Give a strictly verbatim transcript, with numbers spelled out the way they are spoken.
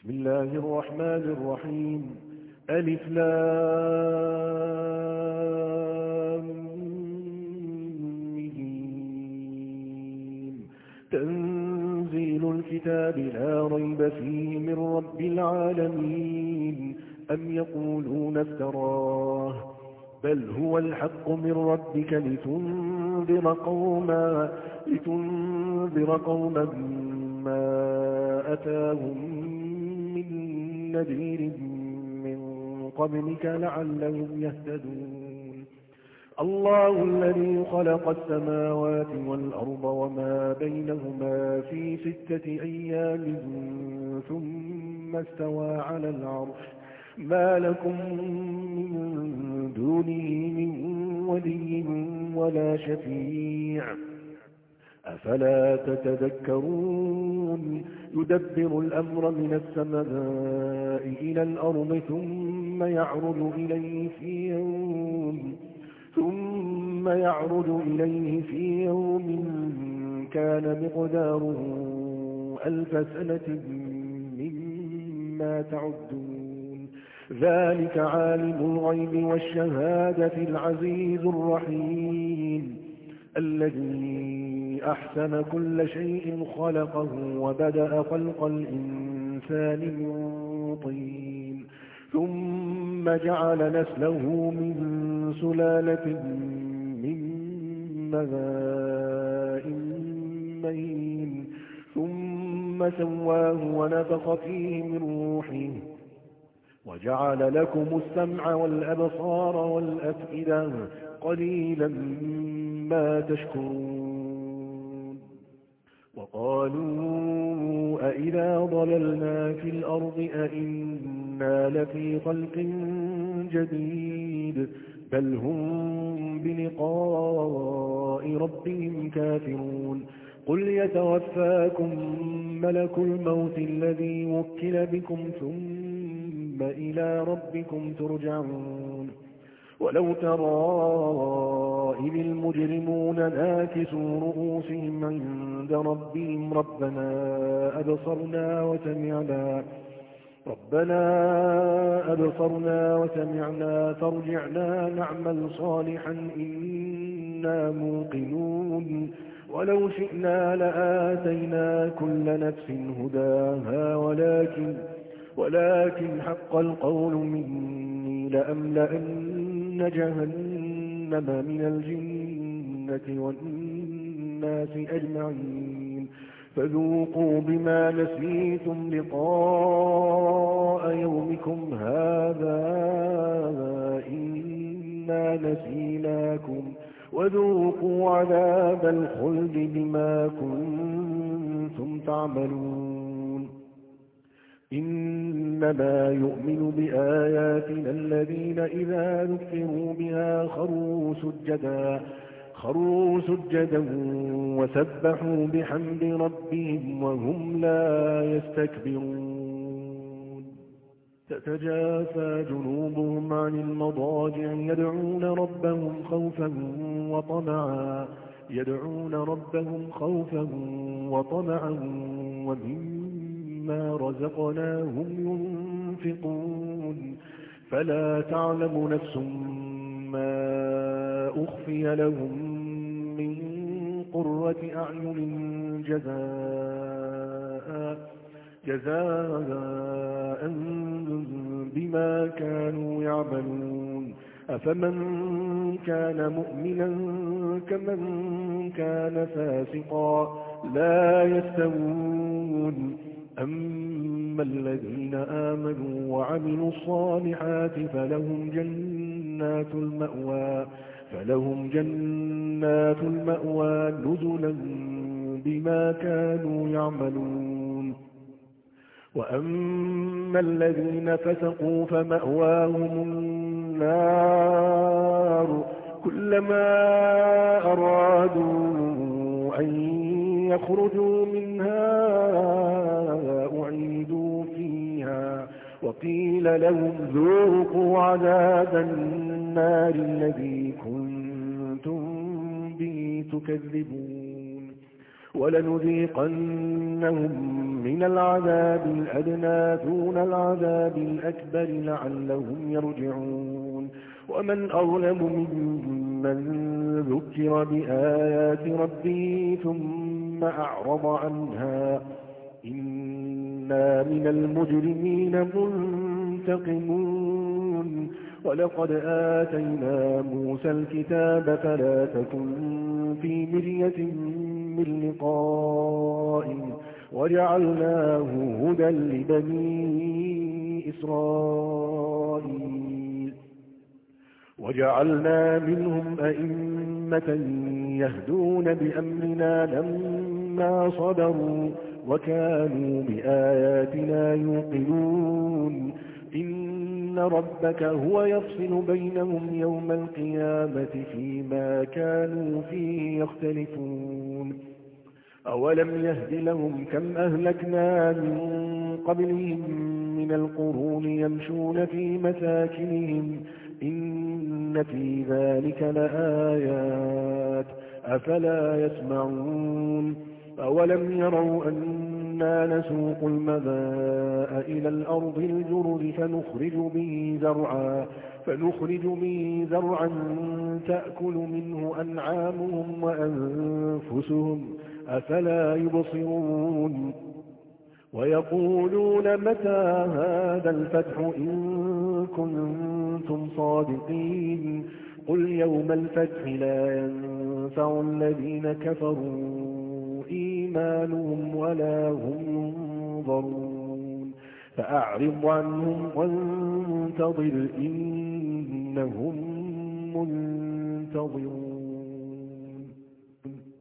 بسم الله الرحمن الرحيم. ألف لام ميم. تنزيل الكتاب لا ريب فيه من رب العالمين. أم يقولون افتراه بل هو الحق من ربك لتنذر قوما لتنذر قوما ما أتاهم من نذير من قبلك لعلهم يهتدون. الله الذي خلق السماوات والأرض وما بينهما في ستة أيام ثم استوى على العرش ما لكم من دونه من ولي ولا شفيع أفلا تتذكرون. يدبر الأمر من السماء إلى الأرض ثم يعرج إليه في يوم ثم يعرج إليه في يوم كان مقداره ألف سنة مما تعدون. ذلك عالم الغيب والشهادة العزيز الرحيم الذي أحسن كل شيء خلقه وبدأ خلق الإنسان من طين ثم جعل نسله من سلالة من ماء مهين ثم سواه ونفخ فيه من روحه وجعل لكم السمع والأبصار والأفئدة قليلا ما تشكرون. وقالوا أئذا ضللنا في الأرض أئنا لفي خلق جديد بل هم بلقاء ربهم كافرون. قل يتوفاكم ملك الموت الذي وكل بكم ثم إلى ربكم ترجعون. ولو ترى إذ المجرمون ناكسوا رؤوسهم عند ربهم ربنا أبصرنا وسمعنا ربنا أبصرنا وسمعنا فارجعنا نعمل صالحا إنا موقنون. ولو شئنا لآتينا كل نفس هداها ولكن ولكن حق القول مني لأملأن جهنم من الجنة والناس أجمعين. فذوقوا بما نسيتم لقاء يومكم هذا إنا نسيناكم وذوقوا عذاب الخلد بما كنتم تعملون. إنما يؤمن بآياتنا الذين إذا ذكروا بها خروا سجدا خروا سجدا وسبحوا بحمد ربهم وهم لا يستكبرون. تتجافى جنوبهم عن المضاجع يدعون ربهم خوفا وطمعا يدعون ربهم خوفا وطمعا ومما رزقناهم ينفقون. فلا تعلم نفس ما أخفي لهم من قرة أعين جزاء جزاء بما كانوا يعملون. أفمن كان مؤمنا كمن كان فاسقا لا يستوون. أما الذين آمنوا وعملوا الصالحات فلهم جنات المأوى فلهم جنات المأوى نزلا بما كانوا يعملون. وأما الذين فسقوا فمأواهم النار كلما أرادوا أن يخرجوا منها أعيدوا فيها وقيل لهم ذوقوا عذاب النار الذي كنتم به تكذبون. ولنذيقنهم من العذاب الأدنى دون العذاب الأكبر لعلهم يرجعون ومن أظلم ممن ذكر بآيات ربه ثم أعرض عنها إنا من المجرمين منتقمون ولقد آتينا موسى الكتاب فلا تكن في مرية من لقائه وجعلناه هدى لبني إسرائيل وجعلنا منهم أئمة يهدون بأمرنا لما صبروا وكانوا بآياتنا يوقنون إن ربك هو يفصل بينهم يوم القيامة فيما كانوا فيه يختلفون أولم يهد لهم كم أهلكنا من قبلهم من القرون يمشون في مساكنهم إن في ذلك لآيات أفلا يسمعون أولم يروا أنا نسوق الماء إلى الأرض الجرز فنخرج به زرعا فنخرج به زرعا تأكل منه أنعامهم وأنفسهم أفلا يبصرون ويقولون متى هذا الفتح إن كنتم صادقين قل يوم الفتح لا ينفع الذين كفروا إيمانهم ولا هم ينظرون فأعرض عنهم وانتظر إنهم منتظرون